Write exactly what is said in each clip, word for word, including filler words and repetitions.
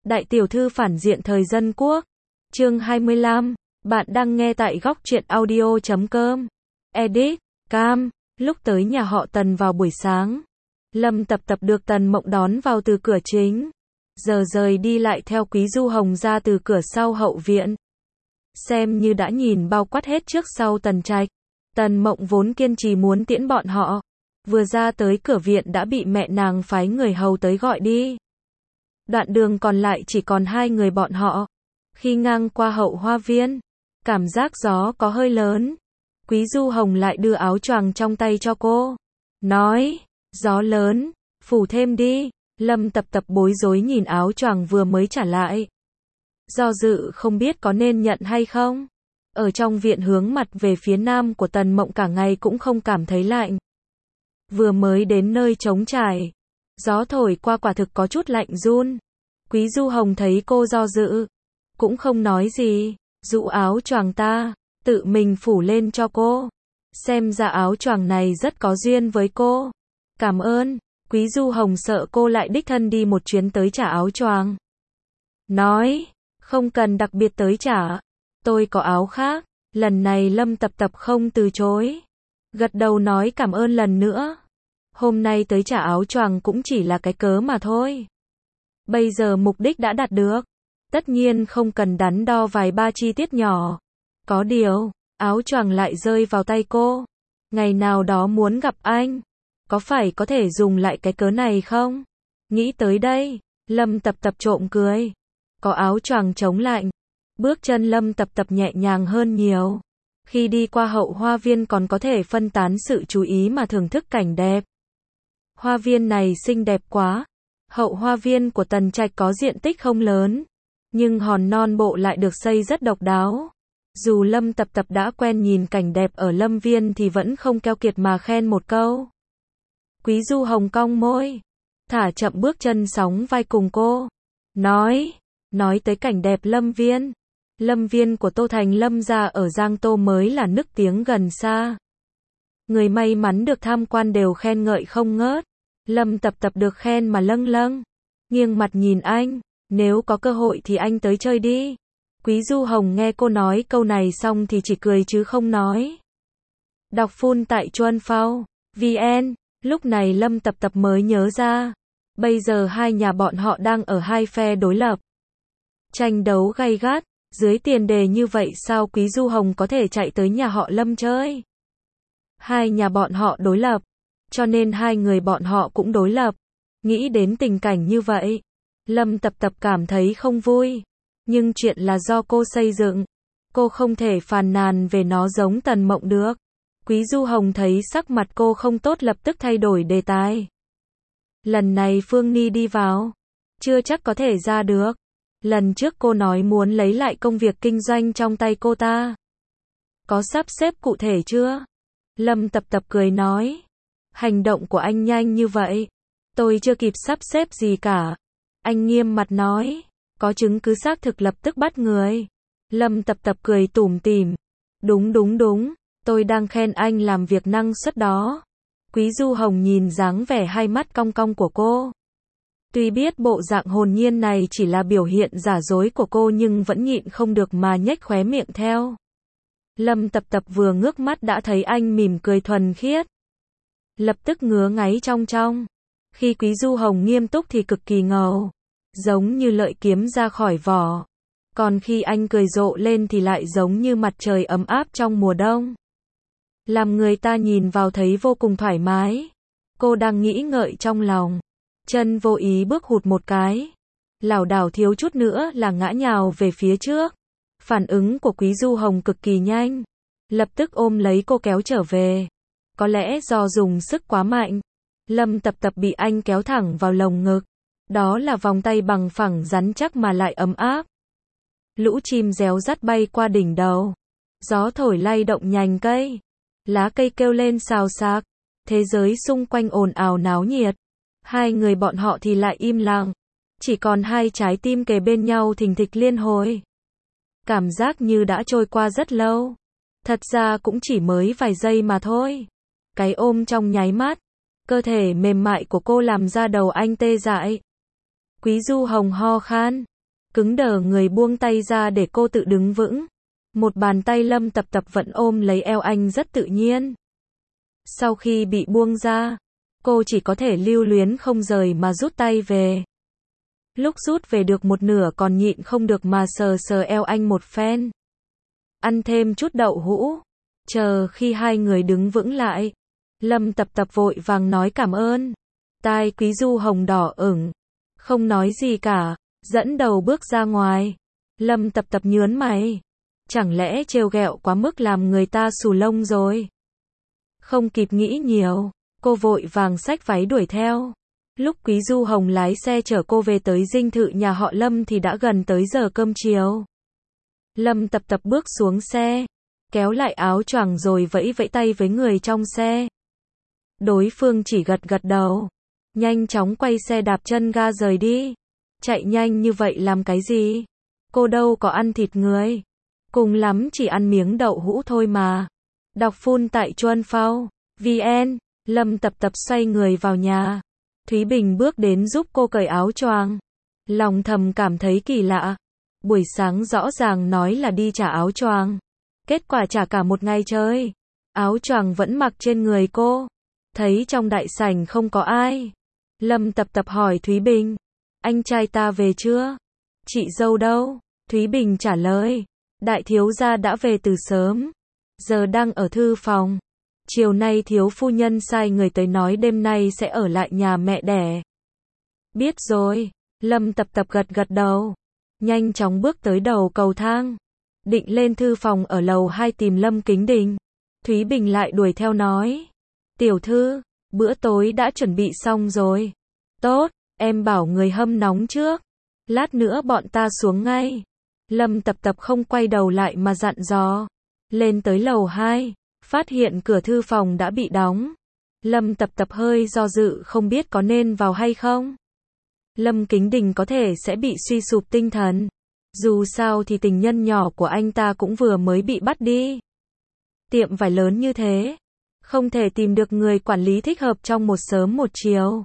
Đại tiểu thư phản diện thời dân quốc. Chương hai mươi lăm. Bạn đang nghe tại góc truyện audio chấm com. Edit. Cam. Lúc tới nhà họ Tần vào buổi sáng, Lâm Tập Tập được Tần Mộng đón vào từ cửa chính. Giờ rời đi lại theo Quý Du Hồng ra từ cửa sau hậu viện. Xem như đã nhìn bao quát hết trước sau Tần Trạch. Tần Mộng vốn kiên trì muốn tiễn bọn họ. Vừa ra tới cửa viện đã bị mẹ nàng phái người hầu tới gọi đi. Đoạn đường còn lại chỉ còn hai người bọn họ. Khi ngang qua hậu hoa viên, cảm giác gió có hơi lớn. Quý Du Hồng lại đưa áo choàng trong tay cho cô. Nói, gió lớn, phủ thêm đi. Lâm Tập Tập bối rối nhìn áo choàng vừa mới trả lại. Do dự không biết có nên nhận hay không. Ở trong viện hướng mặt về phía nam của Tần Mộng cả ngày cũng không cảm thấy lạnh. Vừa mới đến nơi trống trải, gió thổi qua quả thực có chút lạnh run. Quý Du Hồng thấy cô do dự, cũng không nói gì, dụ áo choàng ta, tự mình phủ lên cho cô. Xem ra áo choàng này rất có duyên với cô. Cảm ơn. Quý Du Hồng sợ cô lại đích thân đi một chuyến tới trả áo choàng. Nói, không cần đặc biệt tới trả, tôi có áo khác. Lần này Lâm Tập Tập không từ chối, gật đầu nói cảm ơn lần nữa. Hôm nay tới trả áo choàng cũng chỉ là cái cớ mà thôi. Bây giờ mục đích đã đạt được, tất nhiên không cần đắn đo vài ba chi tiết nhỏ. Có điều, áo choàng lại rơi vào tay cô. Ngày nào đó muốn gặp anh, có phải có thể dùng lại cái cớ này không? Nghĩ tới đây, Lâm Tập Tập trộm cười. Có áo choàng chống lạnh, bước chân Lâm Tập Tập nhẹ nhàng hơn nhiều. Khi đi qua hậu hoa viên còn có thể phân tán sự chú ý mà thưởng thức cảnh đẹp. Hoa viên này xinh đẹp quá. Hậu hoa viên của Tần Trạch có diện tích không lớn, nhưng hòn non bộ lại được xây rất độc đáo. Dù Lâm Tập Tập đã quen nhìn cảnh đẹp ở Lâm Viên thì vẫn không keo kiệt mà khen một câu. Quý Du Hồng cong môi, thả chậm bước chân sóng vai cùng cô. Nói, nói tới cảnh đẹp Lâm Viên. Lâm Viên của Tô Thành Lâm gia ở Giang Tô mới là nức tiếng gần xa. Người may mắn được tham quan đều khen ngợi không ngớt. Lâm Tập Tập được khen mà lâng lâng, nghiêng mặt nhìn anh, nếu có cơ hội thì anh tới chơi đi. Quý Du Hồng nghe cô nói câu này xong thì chỉ cười chứ không nói. Đọc full tại chuan phao vn. Lúc này Lâm Tập Tập mới nhớ ra, bây giờ hai nhà bọn họ đang ở hai phe đối lập. Tranh đấu gay gắt, dưới tiền đề như vậy sao Quý Du Hồng có thể chạy tới nhà họ Lâm chơi? Hai nhà bọn họ đối lập, cho nên hai người bọn họ cũng đối lập. Nghĩ đến tình cảnh như vậy, Lâm Tập Tập cảm thấy không vui. Nhưng chuyện là do cô xây dựng, cô không thể phàn nàn về nó giống Tần Mộng được. Quý Du Hồng thấy sắc mặt cô không tốt lập tức thay đổi đề tài. Lần này Phương Ni đi vào, chưa chắc có thể ra được. Lần trước cô nói muốn lấy lại công việc kinh doanh trong tay cô ta. Có sắp xếp cụ thể chưa? Lâm Tập Tập cười nói. Hành động của anh nhanh như vậy, tôi chưa kịp sắp xếp gì cả. Anh nghiêm mặt nói. Có chứng cứ xác thực lập tức bắt người. Lâm Tập Tập cười tủm tỉm. Đúng đúng đúng, tôi đang khen anh làm việc năng suất đó. Quý Du Hồng nhìn dáng vẻ hai mắt cong cong của cô. Tuy biết bộ dạng hồn nhiên này chỉ là biểu hiện giả dối của cô nhưng vẫn nhịn không được mà nhếch khóe miệng theo. Lâm Tập Tập vừa ngước mắt đã thấy anh mỉm cười thuần khiết. Lập tức ngứa ngáy trong trong. Khi Quý Du Hồng nghiêm túc thì cực kỳ ngầu, giống như lợi kiếm ra khỏi vỏ. Còn khi anh cười rộ lên thì lại giống như mặt trời ấm áp trong mùa đông. Làm người ta nhìn vào thấy vô cùng thoải mái. Cô đang nghĩ ngợi trong lòng, chân vô ý bước hụt một cái, lảo đảo thiếu chút nữa là ngã nhào về phía trước. Phản ứng của Quý Du Hồng cực kỳ nhanh, lập tức ôm lấy cô kéo trở về. Có lẽ do dùng sức quá mạnh, Lâm Tập Tập bị anh kéo thẳng vào lồng ngực. Đó là vòng tay bằng phẳng rắn chắc mà lại ấm áp. Lũ chim réo rắt bay qua đỉnh đầu, gió thổi lay động nhành cây, lá cây kêu lên xào xạc. Thế giới xung quanh ồn ào náo nhiệt. Hai người bọn họ thì lại im lặng, chỉ còn hai trái tim kề bên nhau thình thịch liên hồi. Cảm giác như đã trôi qua rất lâu. Thật ra cũng chỉ mới vài giây mà thôi. Cái ôm trong nháy mắt, cơ thể mềm mại của cô làm ra đầu anh tê dại. Quý Du Hồng ho khan, cứng đờ người buông tay ra để cô tự đứng vững. Một bàn tay Lâm Tập Tập vẫn ôm lấy eo anh rất tự nhiên. Sau khi bị buông ra, cô chỉ có thể lưu luyến không rời mà rút tay về. Lúc rút về được một nửa còn nhịn không được mà sờ sờ eo anh một phen. Ăn thêm chút đậu hũ. Chờ khi hai người đứng vững lại, Lâm Tập Tập vội vàng nói cảm ơn. Tai Quý Du Hồng đỏ ửng, không nói gì cả, dẫn đầu bước ra ngoài. Lâm Tập Tập nhướng mày. Chẳng lẽ trêu ghẹo quá mức làm người ta xù lông rồi? Không kịp nghĩ nhiều, cô vội vàng xách váy đuổi theo. Lúc Quý Du Hồng lái xe chở cô về tới dinh thự nhà họ Lâm thì đã gần tới giờ cơm chiều. Lâm Tập Tập bước xuống xe, kéo lại áo choàng rồi vẫy vẫy tay với người trong xe. Đối phương chỉ gật gật đầu, nhanh chóng quay xe đạp chân ga rời đi. Chạy nhanh như vậy làm cái gì? Cô đâu có ăn thịt người. Cùng lắm chỉ ăn miếng đậu hũ thôi mà. Đọc phun tại Chuan Phao, vn. Lâm Tập Tập xoay người vào nhà. Thúy Bình bước đến giúp cô cởi áo choàng. Lòng thầm cảm thấy kỳ lạ. Buổi sáng rõ ràng nói là đi trả áo choàng. Kết quả trả cả một ngày chơi. Áo choàng vẫn mặc trên người cô. Thấy trong đại sảnh không có ai. Lâm Tập Tập hỏi Thúy Bình. Anh trai ta về chưa? Chị dâu đâu? Thúy Bình trả lời. Đại thiếu gia đã về từ sớm. Giờ đang ở thư phòng. Chiều nay thiếu phu nhân sai người tới nói đêm nay sẽ ở lại nhà mẹ đẻ. Biết rồi. Lâm Tập Tập gật gật đầu. Nhanh chóng bước tới đầu cầu thang. Định lên thư phòng ở lầu hai tìm Lâm Kính Đình. Thúy Bình lại đuổi theo nói. Tiểu thư, bữa tối đã chuẩn bị xong rồi. Tốt, em bảo người hâm nóng trước. Lát nữa bọn ta xuống ngay. Lâm Tập Tập không quay đầu lại mà dặn dò. Lên tới lầu hai, phát hiện cửa thư phòng đã bị đóng. Lâm Tập Tập hơi do dự không biết có nên vào hay không. Lâm Kính Đình có thể sẽ bị suy sụp tinh thần. Dù sao thì tình nhân nhỏ của anh ta cũng vừa mới bị bắt đi. Tiệm vải lớn như thế, không thể tìm được người quản lý thích hợp trong một sớm một chiều.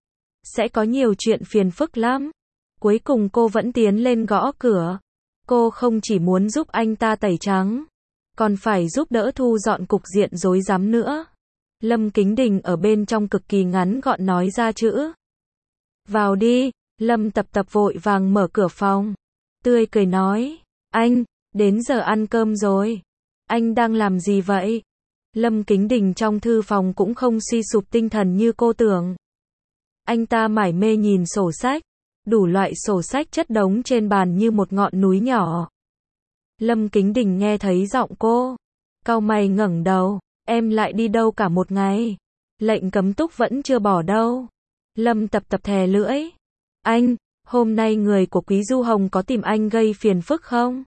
Sẽ có nhiều chuyện phiền phức lắm. Cuối cùng cô vẫn tiến lên gõ cửa. Cô không chỉ muốn giúp anh ta tẩy trắng, còn phải giúp đỡ thu dọn cục diện rối rắm nữa. Lâm Kính Đình ở bên trong cực kỳ ngắn gọn nói ra chữ. Vào đi. Lâm Tập Tập vội vàng mở cửa phòng. Tươi cười nói. Anh, đến giờ ăn cơm rồi. Anh đang làm gì vậy? Lâm Kính Đình trong thư phòng cũng không suy sụp tinh thần như cô tưởng. Anh ta mải mê nhìn sổ sách. Đủ loại sổ sách chất đống trên bàn như một ngọn núi nhỏ. Lâm Kính Đình nghe thấy giọng cô. Cau mày ngẩng đầu. Em lại đi đâu cả một ngày? Lệnh cấm túc vẫn chưa bỏ đâu. Lâm Tập Tập thè lưỡi. Anh, hôm nay người của Quý Du Hồng có tìm anh gây phiền phức không?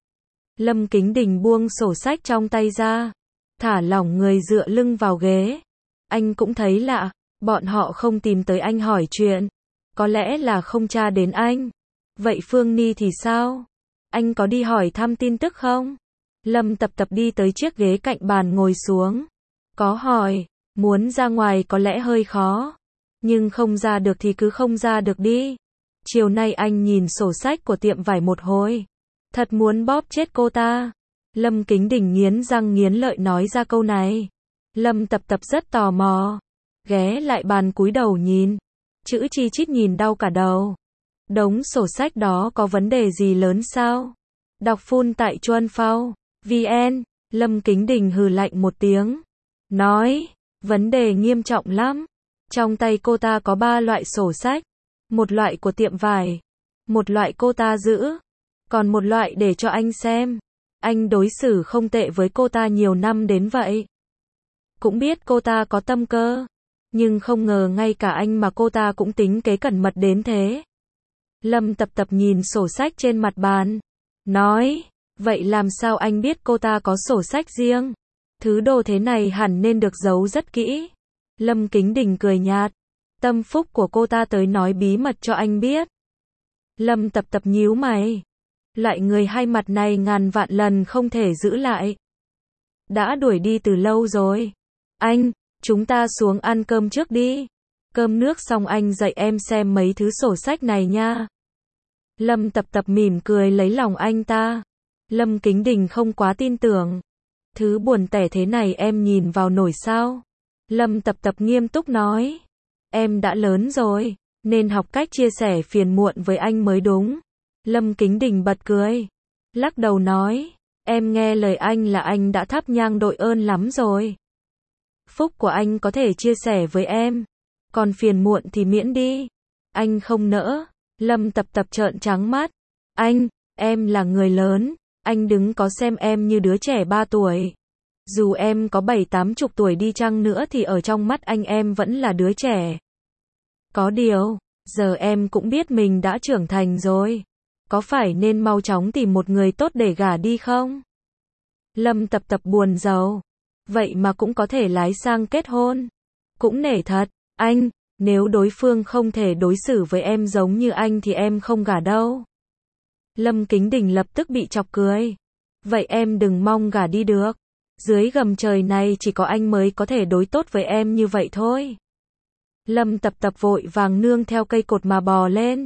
Lâm Kính Đình buông sổ sách trong tay ra. Thả lỏng người dựa lưng vào ghế. Anh cũng thấy lạ. Bọn họ không tìm tới anh hỏi chuyện. Có lẽ là không tra đến anh. Vậy Phương Ni thì sao? Anh có đi hỏi thăm tin tức không? Lâm Tập Tập đi tới chiếc ghế cạnh bàn ngồi xuống. Có hỏi. Muốn ra ngoài có lẽ hơi khó. Nhưng không ra được thì cứ không ra được đi. Chiều nay anh nhìn sổ sách của tiệm vải một hồi. Thật muốn bóp chết cô ta. Lâm Kính Đình nghiến răng nghiến lợi nói ra câu này. Lâm Tập Tập rất tò mò. Ghé lại bàn cúi đầu nhìn. Chữ chi chít nhìn đau cả đầu. Đống sổ sách đó có vấn đề gì lớn sao? Đọc phun tại Chuan Phao, vn. Lâm Kính Đình hừ lạnh một tiếng. Nói, vấn đề nghiêm trọng lắm. Trong tay cô ta có ba loại sổ sách. Một loại của tiệm vải. Một loại cô ta giữ. Còn một loại để cho anh xem. Anh đối xử không tệ với cô ta nhiều năm đến vậy. Cũng biết cô ta có tâm cơ. Nhưng không ngờ ngay cả anh mà cô ta cũng tính kế cẩn mật đến thế. Lâm Tập Tập nhìn sổ sách trên mặt bàn. Nói, vậy làm sao anh biết cô ta có sổ sách riêng? Thứ đồ thế này hẳn nên được giấu rất kỹ. Lâm Kính Đình cười nhạt. Tâm phúc của cô ta tới nói bí mật cho anh biết. Lâm Tập Tập nhíu mày. Loại người hai mặt này ngàn vạn lần không thể giữ lại. Đã đuổi đi từ lâu rồi. Anh, chúng ta xuống ăn cơm trước đi. Cơm nước xong anh dạy em xem mấy thứ sổ sách này nha. Lâm Tập Tập mỉm cười lấy lòng anh ta. Lâm Kính Đình không quá tin tưởng. Thứ buồn tẻ thế này em nhìn vào nổi sao? Lâm Tập Tập nghiêm túc nói. Em đã lớn rồi, nên học cách chia sẻ phiền muộn với anh mới đúng. Lâm Kính Đình bật cười. Lắc đầu nói. Em nghe lời anh là anh đã thắp nhang đội ơn lắm rồi. Phúc của anh có thể chia sẻ với em. Còn phiền muộn thì miễn đi. Anh không nỡ. Lâm Tập Tập trợn trắng mắt. Anh, em là người lớn. Anh đừng có xem em như đứa trẻ ba tuổi. Dù em có bảy tám chục tuổi đi chăng nữa thì ở trong mắt anh em vẫn là đứa trẻ. Có điều, giờ em cũng biết mình đã trưởng thành rồi. Có phải nên mau chóng tìm một người tốt để gả đi không? Lâm Tập Tập buồn rầu. Vậy mà cũng có thể lái sang kết hôn. Cũng nể thật, anh, nếu đối phương không thể đối xử với em giống như anh thì em không gả đâu. Lâm Kính Đình lập tức bị chọc cười. Vậy em đừng mong gả đi được. Dưới gầm trời này chỉ có anh mới có thể đối tốt với em như vậy thôi. Lâm Tập Tập vội vàng nương theo cây cột mà bò lên.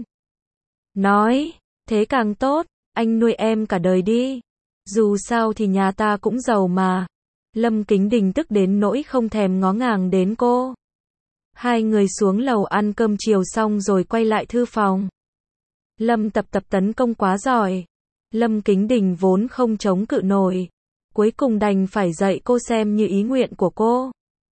Nói, thế càng tốt, anh nuôi em cả đời đi. Dù sao thì nhà ta cũng giàu mà. Lâm Kính Đình tức đến nỗi không thèm ngó ngàng đến cô. Hai người xuống lầu ăn cơm chiều xong rồi quay lại thư phòng. Lâm Tập Tập tấn công quá giỏi. Lâm Kính Đình vốn không chống cự nổi. Cuối cùng đành phải dạy cô xem như ý nguyện của cô.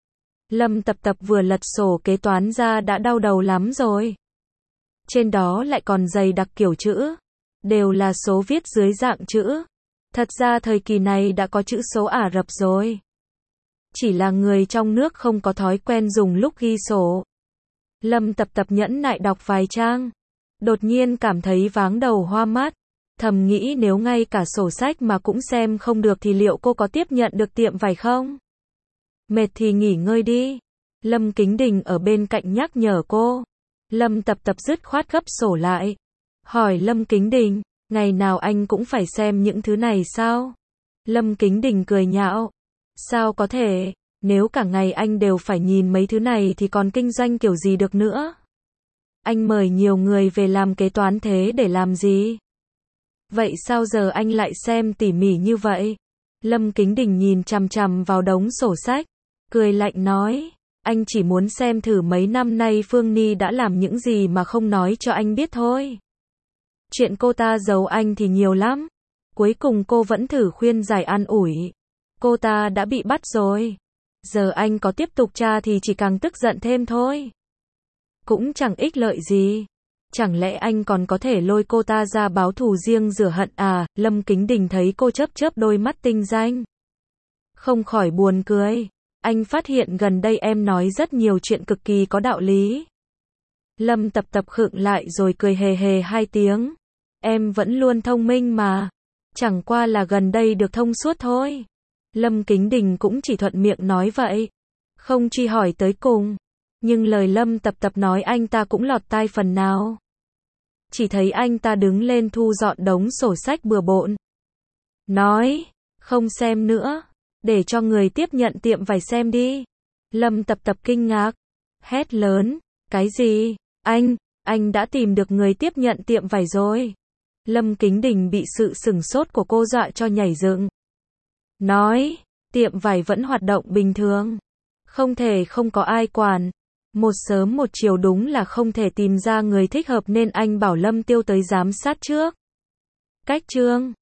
Lâm Tập Tập vừa lật sổ kế toán ra đã đau đầu lắm rồi. Trên đó lại còn dày đặc kiểu chữ. Đều là số viết dưới dạng chữ. Thật ra thời kỳ này đã có chữ số Ả Rập rồi. Chỉ là người trong nước không có thói quen dùng lúc ghi sổ. Lâm Tập Tập nhẫn nại đọc vài trang. Đột nhiên cảm thấy váng đầu hoa mắt. Thầm nghĩ nếu ngay cả sổ sách mà cũng xem không được thì liệu cô có tiếp nhận được tiệm vải không? Mệt thì nghỉ ngơi đi. Lâm Kính Đình ở bên cạnh nhắc nhở cô. Lâm Tập Tập dứt khoát gấp sổ lại. Hỏi Lâm Kính Đình, ngày nào anh cũng phải xem những thứ này sao? Lâm Kính Đình cười nhạo. Sao có thể, nếu cả ngày anh đều phải nhìn mấy thứ này thì còn kinh doanh kiểu gì được nữa? Anh mời nhiều người về làm kế toán thế để làm gì? Vậy sao giờ anh lại xem tỉ mỉ như vậy? Lâm Kính Đình nhìn chằm chằm vào đống sổ sách, cười lạnh nói, anh chỉ muốn xem thử mấy năm nay Phương Ni đã làm những gì mà không nói cho anh biết thôi. Chuyện cô ta giấu anh thì nhiều lắm. Cuối cùng cô vẫn thử khuyên giải an ủi. Cô ta đã bị bắt rồi. Giờ anh có tiếp tục tra thì chỉ càng tức giận thêm thôi. Cũng chẳng ích lợi gì. Chẳng lẽ anh còn có thể lôi cô ta ra báo thù riêng rửa hận à? Lâm Kính Đình thấy cô chớp chớp đôi mắt tinh danh. Không khỏi buồn cười. Anh phát hiện gần đây em nói rất nhiều chuyện cực kỳ có đạo lý. Lâm Tập Tập khựng lại rồi cười hề hề hai tiếng. Em vẫn luôn thông minh mà. Chẳng qua là gần đây được thông suốt thôi. Lâm Kính Đình cũng chỉ thuận miệng nói vậy. Không truy hỏi tới cùng. Nhưng lời Lâm Tập Tập nói anh ta cũng lọt tai phần nào. Chỉ thấy anh ta đứng lên thu dọn đống sổ sách bừa bộn. Nói, không xem nữa. Để cho người tiếp nhận tiệm vải xem đi. Lâm Tập Tập kinh ngạc. Hét lớn, cái gì? Anh, anh đã tìm được người tiếp nhận tiệm vải rồi. Lâm Kính Đình bị sự sửng sốt của cô dọa cho nhảy dựng. Nói, tiệm vải vẫn hoạt động bình thường. Không thể không có ai quản. Một sớm một chiều đúng là không thể tìm ra người thích hợp nên anh bảo Lâm Tiêu tới giám sát trước. Cách chương